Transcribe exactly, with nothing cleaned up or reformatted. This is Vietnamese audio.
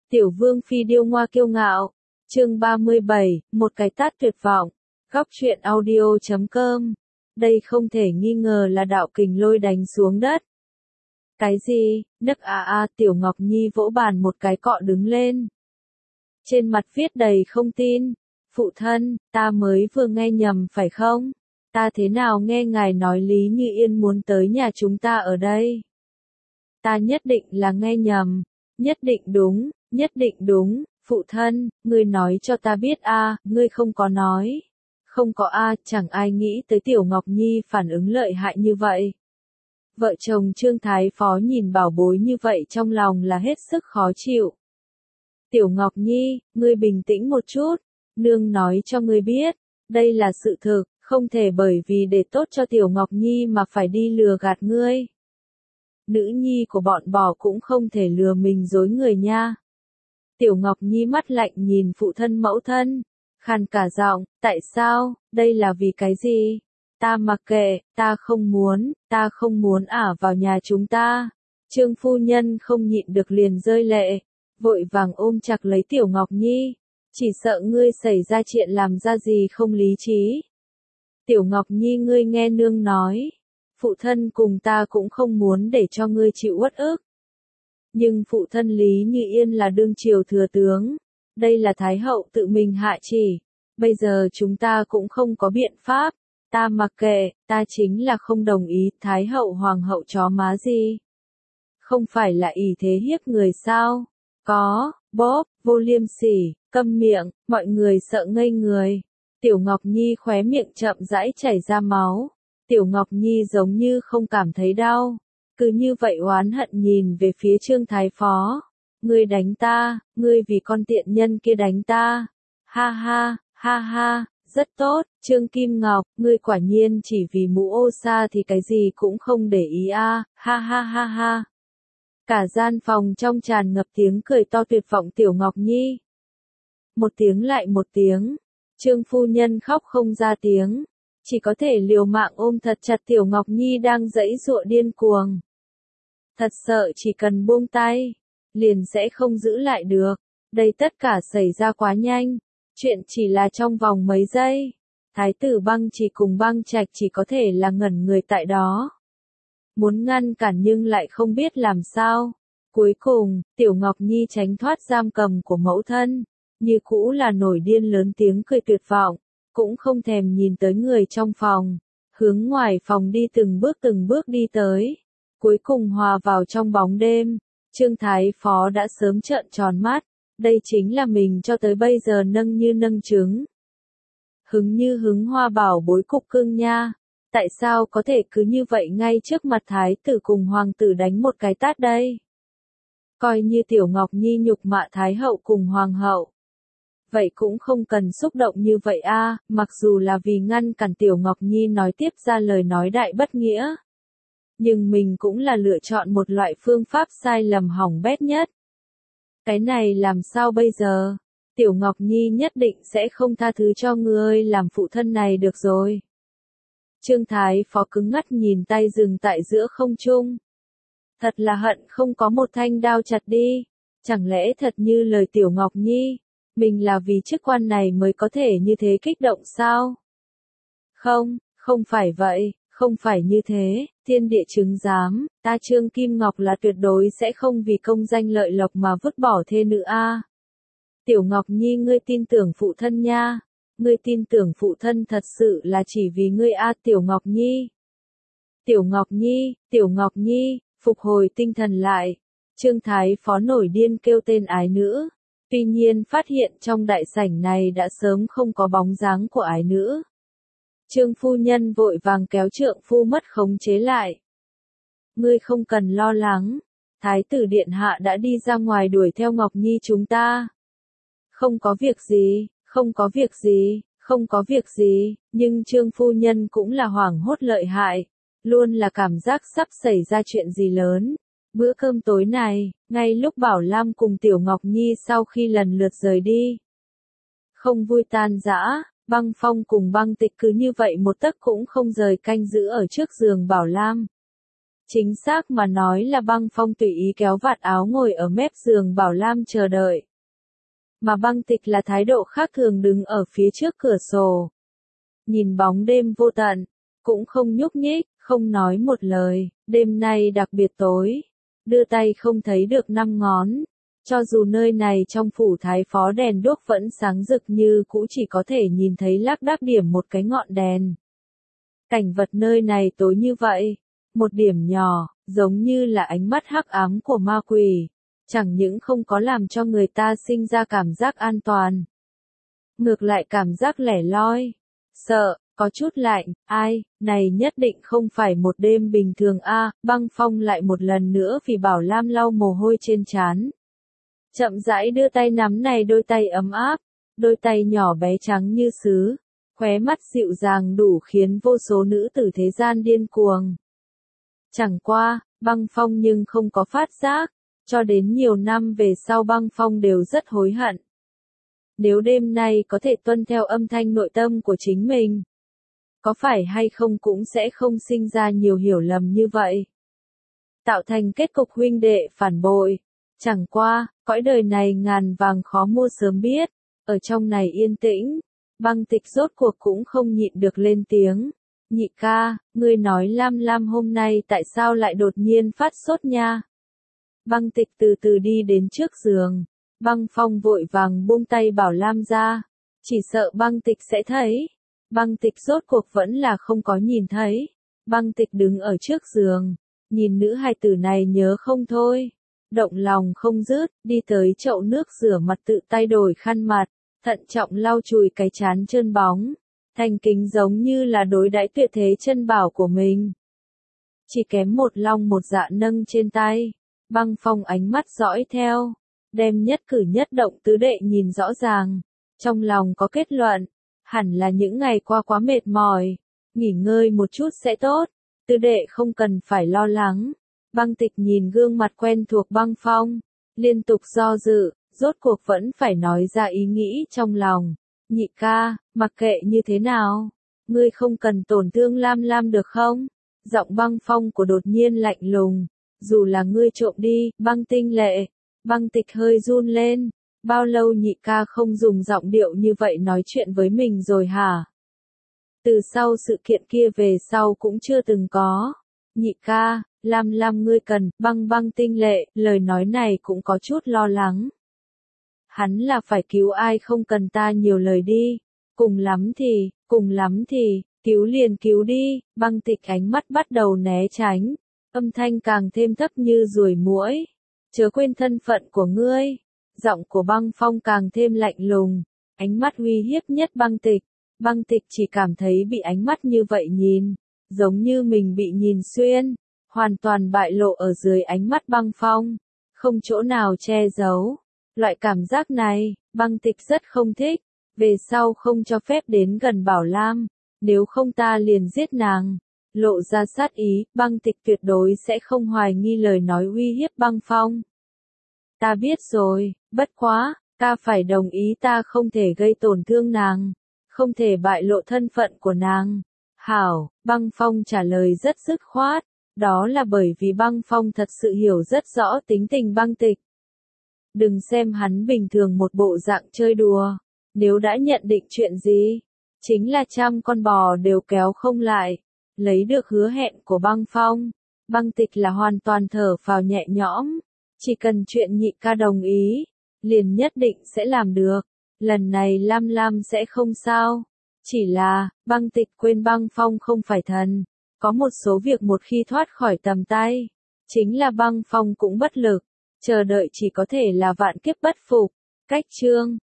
Tiểu vương phi điêu ngoa kiêu ngạo. Chương ba mươi bảy, một cái tát tuyệt vọng. Góc truyện audio chấm com. Đây không thể nghi ngờ là đạo kình lôi đánh xuống đất. Cái gì? Nức a a, Tiểu Ngọc Nhi vỗ bàn một cái cọ đứng lên. Trên mặt viết đầy không tin. Phụ thân, ta mới vừa nghe nhầm phải không? Ta thế nào nghe ngài nói Lý Như Yên muốn tới nhà chúng ta ở đây? Ta nhất định là nghe nhầm. Nhất định đúng, nhất định đúng. Phụ thân, ngươi nói cho ta biết a, à, ngươi không có nói. Không có a, à, chẳng ai nghĩ tới Tiểu Ngọc Nhi phản ứng lợi hại như vậy. Vợ chồng Trương Thái Phó nhìn bảo bối như vậy trong lòng là hết sức khó chịu. Tiểu Ngọc Nhi, ngươi bình tĩnh một chút. Nương nói cho ngươi biết, đây là sự thực, không thể bởi vì để tốt cho Tiểu Ngọc Nhi mà phải đi lừa gạt ngươi. Nữ nhi của bọn bò cũng không thể lừa mình dối người nha. Tiểu Ngọc Nhi mắt lạnh nhìn phụ thân mẫu thân, khàn cả giọng, tại sao, đây là vì cái gì? Ta mặc kệ, ta không muốn, ta không muốn ả vào nhà chúng ta. Trương phu nhân không nhịn được liền rơi lệ, vội vàng ôm chặt lấy Tiểu Ngọc Nhi, chỉ sợ ngươi xảy ra chuyện làm ra gì không lý trí. Tiểu Ngọc Nhi, ngươi nghe nương nói, phụ thân cùng ta cũng không muốn để cho ngươi chịu uất ức. Nhưng phụ thân Lý Như Yên là đương triều thừa tướng, đây là Thái hậu tự mình hạ chỉ, bây giờ chúng ta cũng không có biện pháp, ta mặc kệ, ta chính là không đồng ý, Thái hậu hoàng hậu chó má gì. Không phải là ỷ thế hiếp người sao? Có, bóp, vô liêm sỉ, câm miệng, mọi người sợ ngây người. Tiểu Ngọc Nhi khóe miệng chậm rãi chảy ra máu. Tiểu Ngọc Nhi giống như không cảm thấy đau. Cứ như vậy oán hận nhìn về phía Trương Thái Phó. Ngươi đánh ta, ngươi vì con tiện nhân kia đánh ta. Ha ha, ha ha, rất tốt, Trương Kim Ngọc, ngươi quả nhiên chỉ vì mũ ô sa thì cái gì cũng không để ý a, à. Ha ha ha ha. Cả gian phòng trong tràn ngập tiếng cười to tuyệt vọng Tiểu Ngọc Nhi. Một tiếng lại một tiếng, Trương phu nhân khóc không ra tiếng, chỉ có thể liều mạng ôm thật chặt Tiểu Ngọc Nhi đang giãy giụa điên cuồng. Thật sợ chỉ cần buông tay, liền sẽ không giữ lại được. Đây tất cả xảy ra quá nhanh, chuyện chỉ là trong vòng mấy giây. Thái tử Băng Chỉ cùng Băng Trạch chỉ có thể là ngẩn người tại đó. Muốn ngăn cản nhưng lại không biết làm sao. Cuối cùng, Tiểu Ngọc Nhi tránh thoát giam cầm của mẫu thân, như cũ là nổi điên lớn tiếng cười tuyệt vọng, cũng không thèm nhìn tới người trong phòng, hướng ngoài phòng đi từng bước từng bước đi tới, cuối cùng hòa vào trong bóng đêm. Trương Thái Phó đã sớm trợn tròn mắt, đây chính là mình cho tới bây giờ nâng như nâng trứng. Hứng như hứng hoa bảo bối cục cưng nha, tại sao có thể cứ như vậy ngay trước mặt Thái tử cùng Hoàng tử đánh một cái tát đây? Coi như Tiểu Ngọc Nhi nhục mạ Thái hậu cùng Hoàng hậu. Vậy cũng không cần xúc động như vậy a, à, mặc dù là vì ngăn cản Tiểu Ngọc Nhi nói tiếp ra lời nói đại bất nghĩa. Nhưng mình cũng là lựa chọn một loại phương pháp sai lầm hỏng bét nhất. Cái này làm sao bây giờ? Tiểu Ngọc Nhi nhất định sẽ không tha thứ cho ngươi làm phụ thân này được rồi. Trương Thái Phó cứng ngắt nhìn tay dừng tại giữa không trung. Thật là hận không có một thanh đao chặt đi. Chẳng lẽ thật như lời Tiểu Ngọc Nhi, mình là vì chức quan này mới có thể như thế kích động sao? Không, không phải vậy, không phải như thế, thiên địa chứng giám, ta Trương Kim Ngọc là tuyệt đối sẽ không vì công danh lợi lộc mà vứt bỏ thê nữ a. Tiểu Ngọc Nhi, ngươi tin tưởng phụ thân nha, ngươi tin tưởng phụ thân thật sự là chỉ vì ngươi a. Tiểu Ngọc Nhi. Tiểu Ngọc Nhi, Tiểu Ngọc Nhi, phục hồi tinh thần lại. Trương Thái Phó nổi điên kêu tên ái nữ. Tuy nhiên phát hiện trong đại sảnh này đã sớm không có bóng dáng của ái nữ. Trương phu nhân vội vàng kéo trượng phu mất khống chế lại. Ngươi không cần lo lắng, Thái tử điện hạ đã đi ra ngoài đuổi theo Ngọc Nhi chúng ta. Không có việc gì, không có việc gì, không có việc gì, nhưng Trương phu nhân cũng là hoảng hốt lợi hại, luôn là cảm giác sắp xảy ra chuyện gì lớn. Bữa cơm tối này, ngay lúc Bảo Lam cùng Tiểu Ngọc Nhi sau khi lần lượt rời đi, không vui tan rã, Băng Phong cùng Băng Tịch cứ như vậy một tấc cũng không rời canh giữ ở trước giường Bảo Lam. Chính xác mà nói là Băng Phong tùy ý kéo vạt áo ngồi ở mép giường Bảo Lam chờ đợi. Mà Băng Tịch là thái độ khác thường đứng ở phía trước cửa sổ. Nhìn bóng đêm vô tận, cũng không nhúc nhích, không nói một lời, đêm nay đặc biệt tối, đưa tay không thấy được năm ngón. Cho dù nơi này trong phủ thái phó đèn đuốc vẫn sáng rực như cũ chỉ có thể nhìn thấy lác đác điểm một cái ngọn đèn. Cảnh vật nơi này tối như vậy, một điểm nhỏ, giống như là ánh mắt hắc ám của ma quỷ, chẳng những không có làm cho người ta sinh ra cảm giác an toàn. Ngược lại cảm giác lẻ loi, sợ, có chút lạnh, ai, này nhất định không phải một đêm bình thường a. À, Băng Phong lại một lần nữa vì Bảo Lam lau mồ hôi trên trán. Chậm rãi đưa tay nắm này đôi tay ấm áp, đôi tay nhỏ bé trắng như sứ, khóe mắt dịu dàng đủ khiến vô số nữ tử thế gian điên cuồng. Chẳng qua, Băng Phong nhưng không có phát giác, cho đến nhiều năm về sau Băng Phong đều rất hối hận. Nếu đêm nay có thể tuân theo âm thanh nội tâm của chính mình, có phải hay không cũng sẽ không sinh ra nhiều hiểu lầm như vậy. Tạo thành kết cục huynh đệ phản bội. Chẳng qua, cõi đời này ngàn vàng khó mua sớm biết, ở trong này yên tĩnh, Băng Tịch rốt cuộc cũng không nhịn được lên tiếng. Nhị ca, ngươi nói Lam Lam hôm nay tại sao lại đột nhiên phát sốt nha? Băng Tịch từ từ đi đến trước giường, Băng Phong vội vàng buông tay Bảo Lam ra, chỉ sợ Băng Tịch sẽ thấy. Băng Tịch rốt cuộc vẫn là không có nhìn thấy. Băng Tịch đứng ở trước giường, nhìn nữ hài tử này nhớ không thôi. Động lòng không dứt, đi tới chậu nước rửa mặt tự tay đổi khăn mặt, thận trọng lau chùi cái trán trơn bóng, thành kính giống như là đối đãi tuyệt thế chân bảo của mình. Chỉ kém một long một dạ nâng trên tay, Băng Phong ánh mắt dõi theo, đem nhất cử nhất động tứ đệ nhìn rõ ràng, trong lòng có kết luận, hẳn là những ngày qua quá mệt mỏi, nghỉ ngơi một chút sẽ tốt, tứ đệ không cần phải lo lắng. Băng Tịch nhìn gương mặt quen thuộc Băng Phong, liên tục do dự, rốt cuộc vẫn phải nói ra ý nghĩ trong lòng. Nhị ca, mặc kệ như thế nào, ngươi không cần tổn thương Lam Lam được không? Giọng Băng Phong của đột nhiên lạnh lùng, dù là ngươi trộm đi, Băng tinh lệ. Băng Tịch hơi run lên, bao lâu nhị ca không dùng giọng điệu như vậy nói chuyện với mình rồi hả? Từ sau sự kiện kia về sau cũng chưa từng có. Nhị ca, Lam Lam ngươi cần, Băng Băng tinh lệ, lời nói này cũng có chút lo lắng. Hắn là phải cứu ai không cần ta nhiều lời đi, cùng lắm thì, cùng lắm thì, cứu liền cứu đi. Băng Tịch ánh mắt bắt đầu né tránh, âm thanh càng thêm thấp như ruồi muỗi. Chớ quên thân phận của ngươi. Giọng của Băng Phong càng thêm lạnh lùng, ánh mắt uy hiếp nhất Băng Tịch. Băng Tịch chỉ cảm thấy bị ánh mắt như vậy nhìn, giống như mình bị nhìn xuyên, hoàn toàn bại lộ ở dưới ánh mắt Băng Phong, không chỗ nào che giấu. Loại cảm giác này, Băng Tịch rất không thích, về sau không cho phép đến gần Bảo Lam, nếu không ta liền giết nàng. Lộ ra sát ý, Băng Tịch tuyệt đối sẽ không hoài nghi lời nói uy hiếp Băng Phong. Ta biết rồi, bất quá, ta phải đồng ý ta không thể gây tổn thương nàng, không thể bại lộ thân phận của nàng. Hảo, Băng Phong trả lời rất dứt khoát, đó là bởi vì Băng Phong thật sự hiểu rất rõ tính tình Băng Tịch. Đừng xem hắn bình thường một bộ dạng chơi đùa, nếu đã nhận định chuyện gì, chính là trăm con bò đều kéo không lại. Lấy được hứa hẹn của Băng Phong, Băng Tịch là hoàn toàn thở phào nhẹ nhõm, chỉ cần chuyện nhị ca đồng ý, liền nhất định sẽ làm được, lần này Lam Lam sẽ không sao. Chỉ là, Băng Tịch quên Băng Phong không phải thần, có một số việc một khi thoát khỏi tầm tay, chính là Băng Phong cũng bất lực, chờ đợi chỉ có thể là vạn kiếp bất phục. Cách chương